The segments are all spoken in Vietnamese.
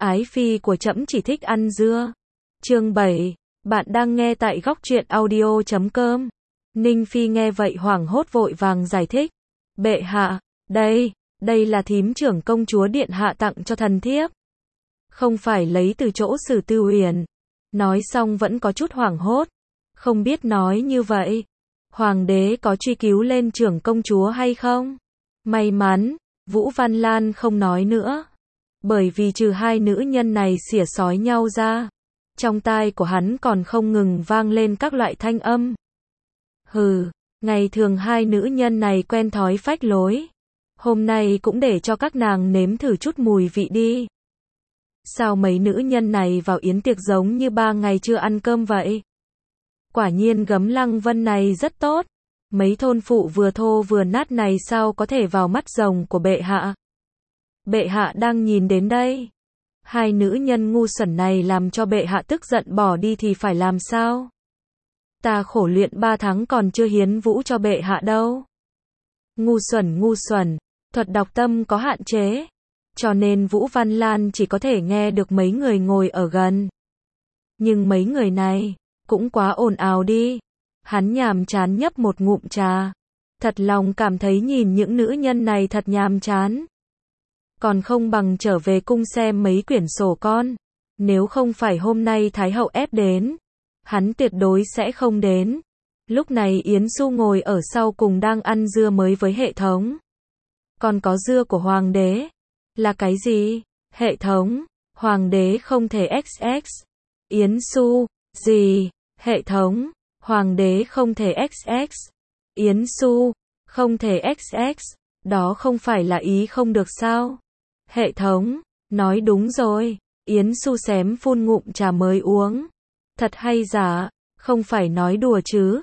Ái phi của trẫm chỉ thích ăn dưa. Chương 7. Bạn đang nghe tại góc truyện audio.com. Ninh Phi nghe vậy hoảng hốt vội vàng giải thích. Bệ hạ, đây là thím trưởng công chúa điện hạ tặng cho thần thiếp. Không phải lấy từ chỗ Sử Tư Uyển. Nói xong vẫn có chút hoảng hốt. Không biết nói như vậy, hoàng đế có truy cứu lên trưởng công chúa hay không? May mắn, Vũ Văn Lan không nói nữa. Bởi vì trừ hai nữ nhân này xỉa xói nhau ra, trong tai của hắn còn không ngừng vang lên các loại thanh âm. Hừ, ngày thường hai nữ nhân này quen thói phách lối. Hôm nay cũng để cho các nàng nếm thử chút mùi vị đi. Sao mấy nữ nhân này vào yến tiệc giống như 3 ngày chưa ăn cơm vậy? Quả nhiên gấm Lăng Vân này rất tốt. Mấy thôn phụ vừa thô vừa nát này sao có thể vào mắt rồng của bệ hạ? Bệ hạ đang nhìn đến đây. Hai nữ nhân ngu xuẩn này làm cho bệ hạ tức giận bỏ đi thì phải làm sao? Ta khổ luyện 3 tháng còn chưa hiến vũ cho bệ hạ đâu. Ngu xuẩn, thuật đọc tâm có hạn chế. Cho nên Vũ Văn Lan chỉ có thể nghe được mấy người ngồi ở gần. Nhưng mấy người này cũng quá ồn ào đi. Hắn nhàm chán nhấp một ngụm trà. Thật lòng cảm thấy nhìn những nữ nhân này thật nhàm chán. Còn không bằng trở về cung xem mấy quyển sổ con. Nếu không phải hôm nay Thái hậu ép đến, hắn tuyệt đối sẽ không đến. Lúc này Yến Xu ngồi ở sau cùng đang ăn dưa mới với hệ thống. Còn có dưa của hoàng đế. Là cái gì? Hệ thống, hoàng đế không thể XX. Yến Xu, gì? Hệ thống, hoàng đế không thể XX. Yến Xu, không thể XX. Đó không phải là ý không được sao? Hệ thống, nói đúng rồi. Yến Xu xém phun ngụm trà mới uống. Thật hay giả, không phải nói đùa chứ.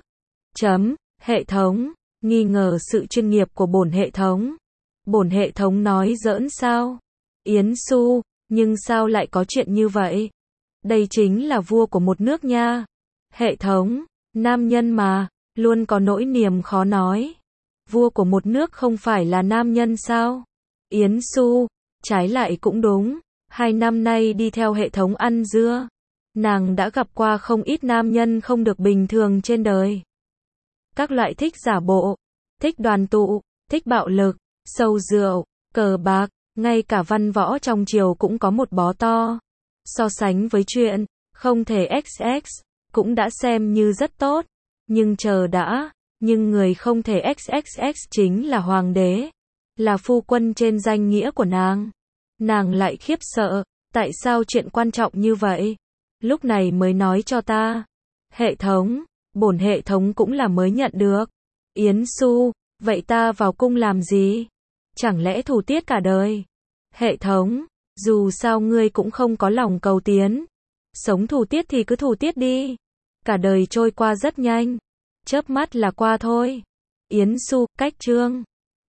Hệ thống, nghi ngờ sự chuyên nghiệp của bổn hệ thống. Bổn hệ thống nói giỡn sao? Yến Xu, nhưng sao lại có chuyện như vậy? Đây chính là vua của một nước nha. Hệ thống, nam nhân mà, luôn có nỗi niềm khó nói. Vua của một nước không phải là nam nhân sao? Yến Xu, trái lại cũng đúng. 2 năm nay đi theo hệ thống ăn dưa, nàng đã gặp qua không ít nam nhân không được bình thường trên đời. Các loại thích giả bộ, thích đoàn tụ, thích bạo lực, sâu rượu, cờ bạc, ngay cả văn võ trong triều cũng có một bó to. So sánh với chuyện không thể XX, cũng đã xem như rất tốt. Nhưng chờ đã, nhưng người không thể XXX chính là hoàng đế, là phu quân trên danh nghĩa của nàng. Nàng lại khiếp sợ, tại sao chuyện quan trọng như vậy? Lúc này mới nói cho ta. Hệ thống, bổn hệ thống cũng là mới nhận được. Yến Xu, vậy ta vào cung làm gì? Chẳng lẽ thủ tiết cả đời? Hệ thống, dù sao ngươi cũng không có lòng cầu tiến. Sống thủ tiết thì cứ thủ tiết đi. Cả đời trôi qua rất nhanh. Chớp mắt là qua thôi. Yến Xu, cách chương.